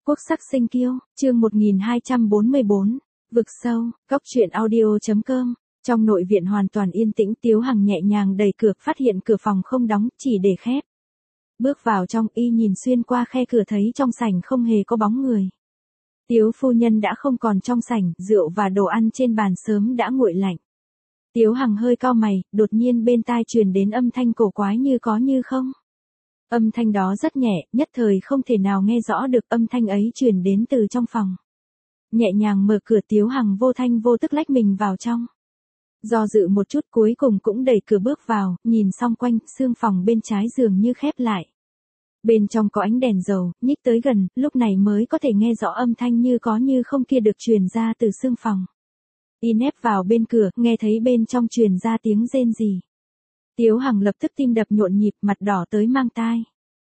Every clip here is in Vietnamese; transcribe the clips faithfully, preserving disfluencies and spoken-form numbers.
Quốc sắc sinh kiêu, chương một nghìn hai trăm bốn mươi bốn, vực sâu, cốc truyện audio.com. Trong nội viện hoàn toàn yên tĩnh, Tiếu Hằng nhẹ nhàng đẩy cửa, phát hiện cửa phòng không đóng, chỉ để khép. Bước vào trong, y nhìn xuyên qua khe cửa thấy trong sảnh không hề có bóng người. Tiếu phu nhân đã không còn trong sảnh, rượu và đồ ăn trên bàn sớm đã nguội lạnh. Tiếu Hằng hơi cau mày, đột nhiên bên tai truyền đến âm thanh cổ quái như có như không. Âm thanh đó rất nhẹ, nhất thời không thể nào nghe rõ được, âm thanh ấy truyền đến từ trong phòng. Nhẹ nhàng mở cửa, Tiếu Hằng vô thanh vô tức lách mình vào trong. Do dự một chút cuối cùng cũng đẩy cửa bước vào, nhìn xung quanh, xương phòng bên trái giường như khép lại. Bên trong có ánh đèn dầu, nhích tới gần, lúc này mới có thể nghe rõ âm thanh như có như không kia được truyền ra từ xương phòng. Y nép vào bên cửa, nghe thấy bên trong truyền ra tiếng rên rỉ. Tiếu Hằng lập tức tim đập nhộn nhịp, mặt đỏ tới mang tai.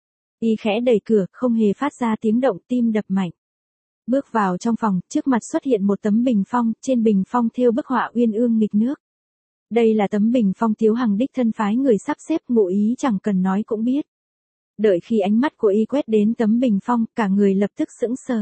Y khẽ đẩy cửa, không hề phát ra tiếng động, tim đập mạnh. Bước vào trong phòng, trước mặt xuất hiện một tấm bình phong, trên bình phong thêu bức họa uyên ương nghịch nước. Đây là tấm bình phong Tiếu Hằng đích thân phái người sắp xếp, ngụ ý chẳng cần nói cũng biết. Đợi khi ánh mắt của y quét đến tấm bình phong, cả người lập tức sững sờ.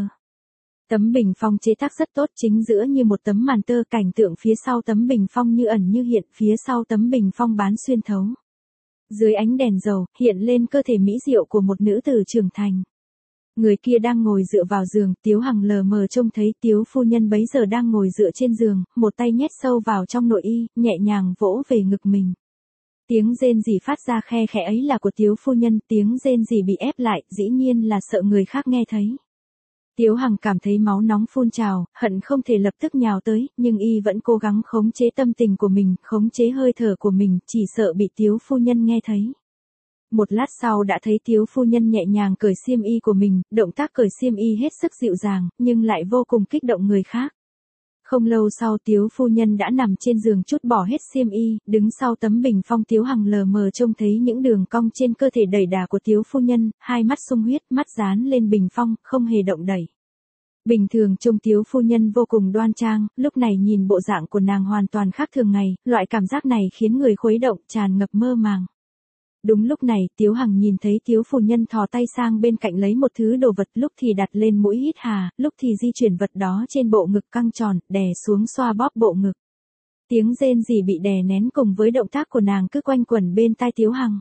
Tấm bình phong chế tác rất tốt, chính giữa như một tấm màn tơ, cảnh tượng phía sau tấm bình phong như ẩn như hiện, phía sau tấm bình phong bán xuyên thấu. Dưới ánh đèn dầu, hiện lên cơ thể mỹ diệu của một nữ tử trưởng thành. Người kia đang ngồi dựa vào giường, Tiếu Hằng lờ mờ trông thấy Tiếu phu nhân bấy giờ đang ngồi dựa trên giường, một tay nhét sâu vào trong nội y, nhẹ nhàng vỗ về ngực mình. Tiếng rên rỉ phát ra khe khẽ ấy là của Tiếu phu nhân, tiếng rên rỉ bị ép lại, dĩ nhiên là sợ người khác nghe thấy. Tiếu Hằng cảm thấy máu nóng phun trào, hận không thể lập tức nhào tới, nhưng y vẫn cố gắng khống chế tâm tình của mình, khống chế hơi thở của mình, chỉ sợ bị Tiếu phu nhân nghe thấy. Một lát sau đã thấy Tiếu phu nhân nhẹ nhàng cởi xiêm y của mình, động tác cởi xiêm y hết sức dịu dàng, nhưng lại vô cùng kích động người khác. Không lâu sau Tiếu phu nhân đã nằm trên giường trút bỏ hết xiêm y, đứng sau tấm bình phong. Tiếu Hằng lờ mờ trông thấy những đường cong trên cơ thể đầy đà của Tiếu phu nhân, hai mắt sung huyết, mắt dán lên bình phong, không hề động đẩy. Bình thường trông Tiếu phu nhân vô cùng đoan trang, lúc này nhìn bộ dạng của nàng hoàn toàn khác thường ngày, loại cảm giác này khiến người khuấy động, tràn ngập mơ màng. Đúng lúc này, Tiếu Hằng nhìn thấy Tiếu phu nhân thò tay sang bên cạnh lấy một thứ đồ vật, lúc thì đặt lên mũi hít hà, lúc thì di chuyển vật đó trên bộ ngực căng tròn, đè xuống xoa bóp bộ ngực. Tiếng rên rỉ bị đè nén cùng với động tác của nàng cứ quanh quẩn bên tai Tiếu Hằng.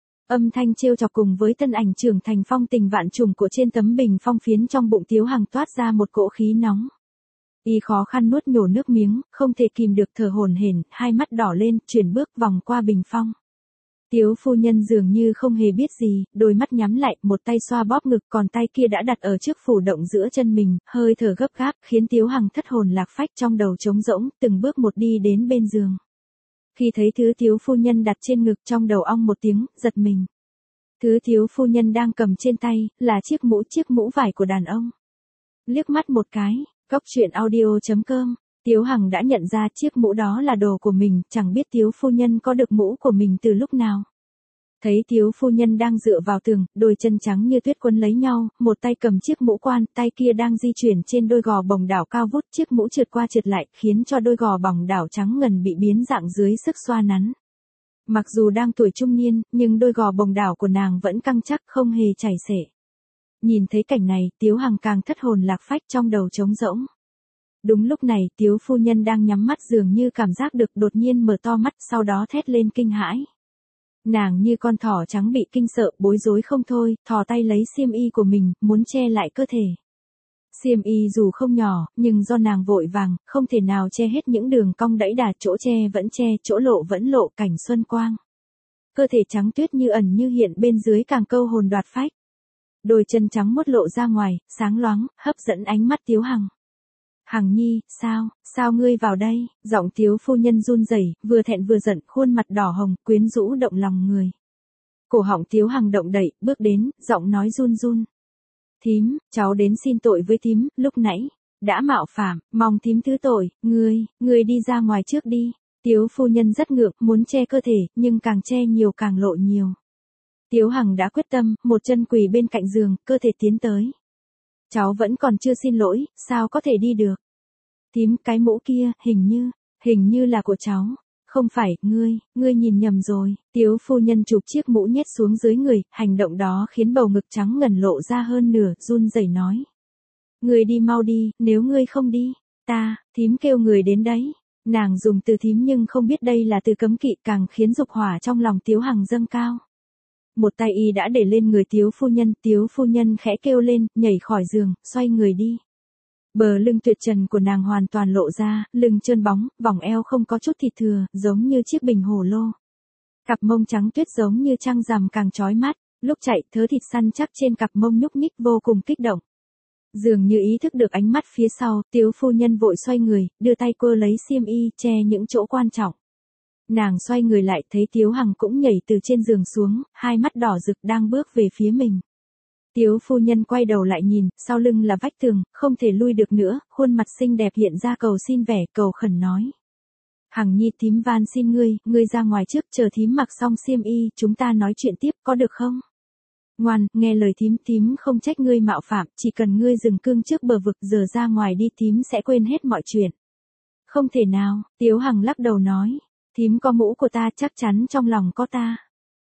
Âm thanh trêu chọc cùng với thân ảnh trưởng thành phong tình vạn trùng của trên tấm bình phong phiến trong bụng Tiếu Hằng toát ra một cỗ khí nóng. Y khó khăn nuốt nhổ nước miếng, không thể kìm được thở hổn hển, hai mắt đỏ lên, chuyển bước vòng qua bình phong. Tiếu phu nhân dường như không hề biết gì, đôi mắt nhắm lại, một tay xoa bóp ngực, còn tay kia đã đặt ở trước phủ động giữa chân mình, hơi thở gấp gáp, khiến Tiếu Hằng thất hồn lạc phách, trong đầu trống rỗng, từng bước một đi đến bên giường. Khi thấy thứ Tiếu phu nhân đặt trên ngực, trong đầu ong một tiếng, giật mình. Thứ Tiếu phu nhân đang cầm trên tay, là chiếc mũ, chiếc mũ vải của đàn ông. Liếc mắt một cái, cốc truyện audio.com. Tiếu Hằng đã nhận ra chiếc mũ đó là đồ của mình, chẳng biết Tiếu phu nhân có được mũ của mình từ lúc nào. Thấy Tiếu phu nhân đang dựa vào tường, đôi chân trắng như tuyết quấn lấy nhau, một tay cầm chiếc mũ quan, tay kia đang di chuyển trên đôi gò bồng đảo cao vút, chiếc mũ trượt qua trượt lại, khiến cho đôi gò bồng đảo trắng ngần bị biến dạng dưới sức xoa nắn. Mặc dù đang tuổi trung niên, nhưng đôi gò bồng đảo của nàng vẫn căng chắc, không hề chảy xệ. Nhìn thấy cảnh này, Tiếu Hằng càng thất hồn lạc phách, trong đầu trống rỗng. Đúng lúc này, Tiếu phu nhân đang nhắm mắt dường như cảm giác được, đột nhiên mở to mắt, sau đó thét lên kinh hãi. Nàng như con thỏ trắng bị kinh sợ, bối rối không thôi, thò tay lấy xiêm y của mình, muốn che lại cơ thể. Xiêm y dù không nhỏ, nhưng do nàng vội vàng, không thể nào che hết những đường cong đẫy đà, chỗ che vẫn che, chỗ lộ vẫn lộ, cảnh xuân quang. Cơ thể trắng tuyết như ẩn như hiện bên dưới càng câu hồn đoạt phách. Đôi chân trắng muốt lộ ra ngoài, sáng loáng, hấp dẫn ánh mắt Tiếu Hằng. Hằng nhi, sao, sao ngươi vào đây? Giọng Tiếu phu nhân run rẩy, vừa thẹn vừa giận, khuôn mặt đỏ hồng, quyến rũ động lòng người. Cổ họng Tiếu Hằng động đậy, bước đến, giọng nói run run. Thím, cháu đến xin tội với thím, lúc nãy, đã mạo phạm, mong thím thứ tội, ngươi, ngươi đi ra ngoài trước đi. Tiếu phu nhân rất ngượng, muốn che cơ thể, nhưng càng che nhiều càng lộ nhiều. Tiếu Hằng đã quyết tâm, một chân quỳ bên cạnh giường, cơ thể tiến tới. Cháu vẫn còn chưa xin lỗi, sao có thể đi được? Thím, cái mũ kia, hình như, hình như là của cháu. Không phải, ngươi, ngươi nhìn nhầm rồi. Tiếu phu nhân chụp chiếc mũ nhét xuống dưới người, hành động đó khiến bầu ngực trắng ngần lộ ra hơn nửa, run rẩy nói. Ngươi đi mau đi, nếu ngươi không đi, ta, thím kêu người đến đấy. Nàng dùng từ thím nhưng không biết đây là từ cấm kỵ, càng khiến dục hỏa trong lòng Tiếu Hằng dâng cao. Một tay y đã để lên người Tiếu phu nhân, Tiếu phu nhân khẽ kêu lên, nhảy khỏi giường, xoay người đi. Bờ lưng tuyệt trần của nàng hoàn toàn lộ ra, lưng trơn bóng, vòng eo không có chút thịt thừa, giống như chiếc bình hồ lô. Cặp mông trắng tuyết giống như trăng rằm càng chói mắt, lúc chạy thớ thịt săn chắc trên cặp mông nhúc nhích vô cùng kích động. Dường như ý thức được ánh mắt phía sau, Tiếu phu nhân vội xoay người, đưa tay quơ lấy xiêm y, che những chỗ quan trọng. Nàng xoay người lại thấy Tiếu Hằng cũng nhảy từ trên giường xuống, hai mắt đỏ rực đang bước về phía mình. Tiếu phu nhân quay đầu lại nhìn, sau lưng là vách tường, không thể lui được nữa, khuôn mặt xinh đẹp hiện ra cầu xin vẻ, cầu khẩn nói. Hằng nhi, thím van xin ngươi, ngươi ra ngoài trước, chờ thím mặc xong xiêm y, chúng ta nói chuyện tiếp, có được không? Ngoan, nghe lời thím, thím không trách ngươi mạo phạm, chỉ cần ngươi dừng cương trước bờ vực, giờ ra ngoài đi, thím sẽ quên hết mọi chuyện. Không thể nào, Tiếu Hằng lắc đầu nói, thím có mũ của ta, chắc chắn trong lòng có ta.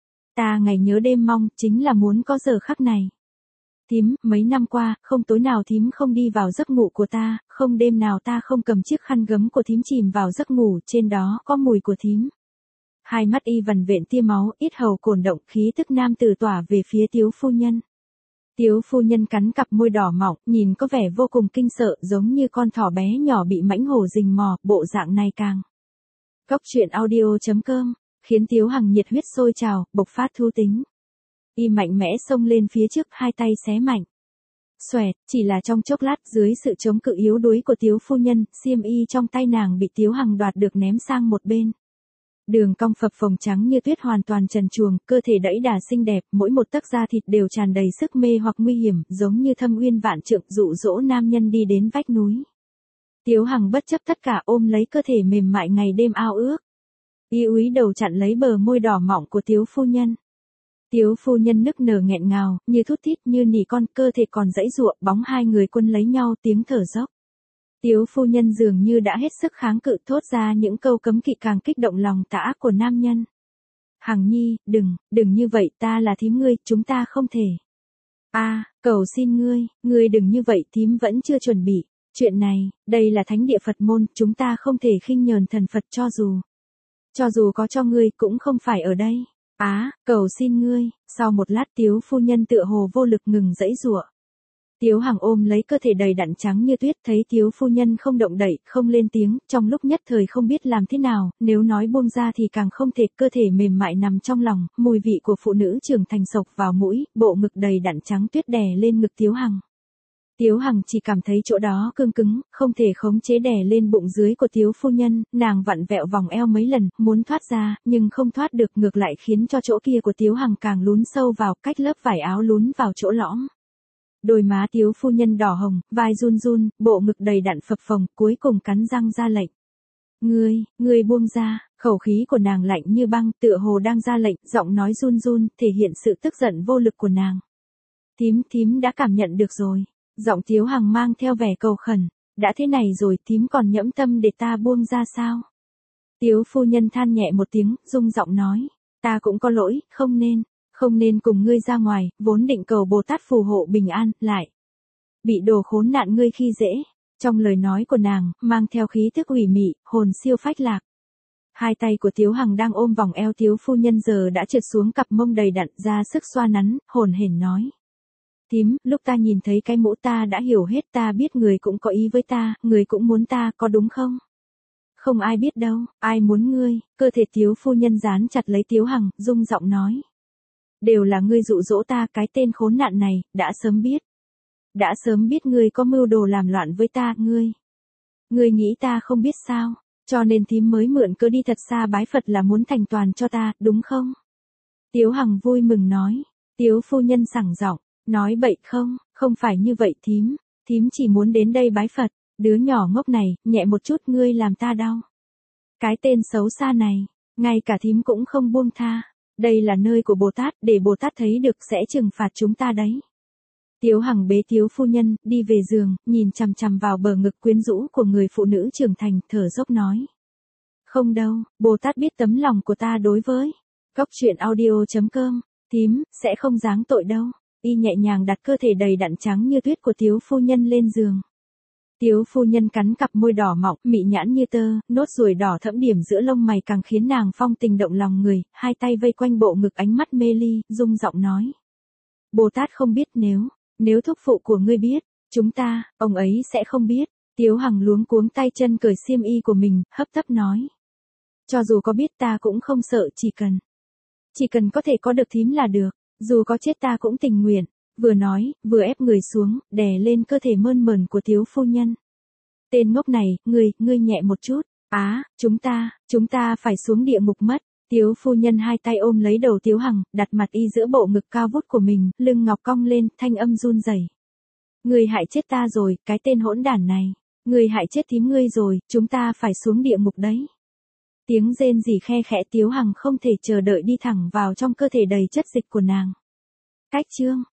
Ta ngày nhớ đêm mong, chính là muốn có giờ khắc này. Thím, mấy năm qua, không tối nào thím không đi vào giấc ngủ của ta, không đêm nào ta không cầm chiếc khăn gấm của thím chìm vào giấc ngủ, trên đó có mùi của thím. Hai mắt y vằn vện tia máu, ít hầu cồn động, khí tức nam tử tỏa về phía Tiếu phu nhân. Tiếu phu nhân cắn cặp môi đỏ mọng, nhìn có vẻ vô cùng kinh sợ, giống như con thỏ bé nhỏ bị mãnh hổ rình mò, bộ dạng này càng. Cóc truyện audio chấm com, khiến Tiếu Hằng nhiệt huyết sôi trào, bộc phát thú tính. Y mạnh mẽ xông lên phía trước, hai tay xé mạnh. Xoẹt, chỉ là trong chốc lát, dưới sự chống cự yếu đuối của Tiếu phu nhân, xiêm y trong tay nàng bị Tiếu Hằng đoạt được ném sang một bên. Đường cong phập phồng trắng như tuyết hoàn toàn trần truồng, cơ thể đẫy đà xinh đẹp, mỗi một tấc da thịt đều tràn đầy sức mê hoặc nguy hiểm, giống như thâm uyên vạn trượng, dụ dỗ nam nhân đi đến vách núi. Tiếu Hằng bất chấp tất cả ôm lấy cơ thể mềm mại ngày đêm ao ước. Y úy đầu chặn lấy bờ môi đỏ mọng của Tiếu phu nhân. Tiếu phu nhân nức nở nghẹn ngào, như thút thít, như nỉ con, cơ thể còn giãy giụa, bóng hai người quân lấy nhau, tiếng thở dốc. Tiếu phu nhân dường như đã hết sức kháng cự, thốt ra những câu cấm kỵ càng kích động lòng tà ác của nam nhân. Hằng nhi, đừng, đừng như vậy, ta là thím ngươi, chúng ta không thể. A, à, cầu xin ngươi, ngươi đừng như vậy, thím vẫn chưa chuẩn bị. Chuyện này, đây là thánh địa Phật môn, chúng ta không thể khinh nhờn thần Phật, cho dù. Cho dù có cho ngươi, cũng không phải ở đây. Á, à, cầu xin ngươi. Sau một lát Tiếu phu nhân tựa hồ vô lực ngừng giãy giụa. Tiếu Hằng ôm lấy cơ thể đầy đặn trắng như tuyết, thấy Tiếu phu nhân không động đậy, không lên tiếng, trong lúc nhất thời không biết làm thế nào, nếu nói buông ra thì càng không thể, cơ thể mềm mại nằm trong lòng, mùi vị của phụ nữ trưởng thành sộc vào mũi, bộ ngực đầy đặn trắng tuyết đè lên ngực Tiếu Hằng. Tiếu Hằng chỉ cảm thấy chỗ đó cương cứng, không thể khống chế đè lên bụng dưới của Tiếu phu nhân, nàng vặn vẹo vòng eo mấy lần, muốn thoát ra, nhưng không thoát được, ngược lại khiến cho chỗ kia của Tiếu Hằng càng lún sâu vào, cách lớp vải áo lún vào chỗ lõm. Đôi má Tiếu phu nhân đỏ hồng, vai run run, bộ ngực đầy đặn phập phồng, cuối cùng cắn răng ra lệnh. Ngươi, ngươi buông ra, khẩu khí của nàng lạnh như băng, tựa hồ đang ra lệnh, giọng nói run run, thể hiện sự tức giận vô lực của nàng. Thím, thím đã cảm nhận được rồi. Giọng Tiếu Hằng mang theo vẻ cầu khẩn, đã thế này rồi, thím còn nhẫm tâm để ta buông ra sao? Tiếu phu nhân than nhẹ một tiếng, rung giọng nói, ta cũng có lỗi, không nên, không nên cùng ngươi ra ngoài, vốn định cầu Bồ Tát phù hộ bình an, lại bị đồ khốn nạn ngươi khi dễ. Trong lời nói của nàng, mang theo khí tức ủy mị, hồn siêu phách lạc. Hai tay của Tiếu Hằng đang ôm vòng eo Tiếu phu nhân giờ đã trượt xuống cặp mông đầy đặn, ra sức xoa nắn, hồn hển nói. Thím, lúc ta nhìn thấy cái mũ ta đã hiểu hết, ta biết người cũng có ý với ta, người cũng muốn ta, có đúng không? Không ai biết đâu, ai muốn ngươi, cơ thể Tiếu phu nhân dán chặt lấy Tiếu Hằng, rung giọng nói. Đều là ngươi dụ dỗ ta, cái tên khốn nạn này, đã sớm biết. Đã sớm biết ngươi có mưu đồ làm loạn với ta, ngươi. Ngươi nghĩ ta không biết sao, cho nên thím mới mượn cơ đi thật xa bái Phật là muốn thành toàn cho ta, đúng không? Tiếu Hằng vui mừng nói, Tiếu phu nhân sảng giọng. Nói bậy không, không phải như vậy thím, thím chỉ muốn đến đây bái Phật, đứa nhỏ ngốc này, nhẹ một chút ngươi làm ta đau. Cái tên xấu xa này, ngay cả thím cũng không buông tha, đây là nơi của Bồ Tát, để Bồ Tát thấy được sẽ trừng phạt chúng ta đấy. Tiếu Hằng bế Tiếu phu nhân, đi về giường, nhìn chằm chằm vào bờ ngực quyến rũ của người phụ nữ trưởng thành, thở dốc nói. Không đâu, Bồ Tát biết tấm lòng của ta đối với. Cóc truyện audio chấm com, thím, sẽ không giáng tội đâu. y nhẹ nhàng đặt cơ thể đầy đặn trắng như tuyết của Tiếu phu nhân lên giường. Tiếu phu nhân cắn cặp môi đỏ mọng, mị nhãn như tơ, nốt ruồi đỏ thẫm điểm giữa lông mày càng khiến nàng phong tình động lòng người, hai tay vây quanh bộ ngực ánh mắt mê ly, rung giọng nói. Bồ Tát không biết nếu, nếu thúc phụ của ngươi biết, chúng ta, ông ấy sẽ không biết. Tiếu Hằng luống cuống tay chân cởi xiêm y của mình, hấp tấp nói. Cho dù có biết ta cũng không sợ, chỉ cần. Chỉ cần có thể có được thím là được, dù có chết ta cũng tình nguyện. Vừa nói, vừa ép người xuống, đè lên cơ thể mơn mởn của Tiếu phu nhân. Tên ngốc này, ngươi, ngươi nhẹ một chút. Á, à, chúng ta, chúng ta phải xuống địa ngục mất. Tiếu phu nhân hai tay ôm lấy đầu Tiếu Hằng, đặt mặt y giữa bộ ngực cao vút của mình, lưng ngọc cong lên, thanh âm run rẩy. Ngươi hại chết ta rồi, cái tên hỗn đản này. Ngươi hại chết thím ngươi rồi, chúng ta phải xuống địa ngục đấy. Tiếng rên rỉ khe khẽ, Tiếu Hằng không thể chờ đợi đi thẳng vào trong cơ thể đầy chất dịch của nàng. Cách chương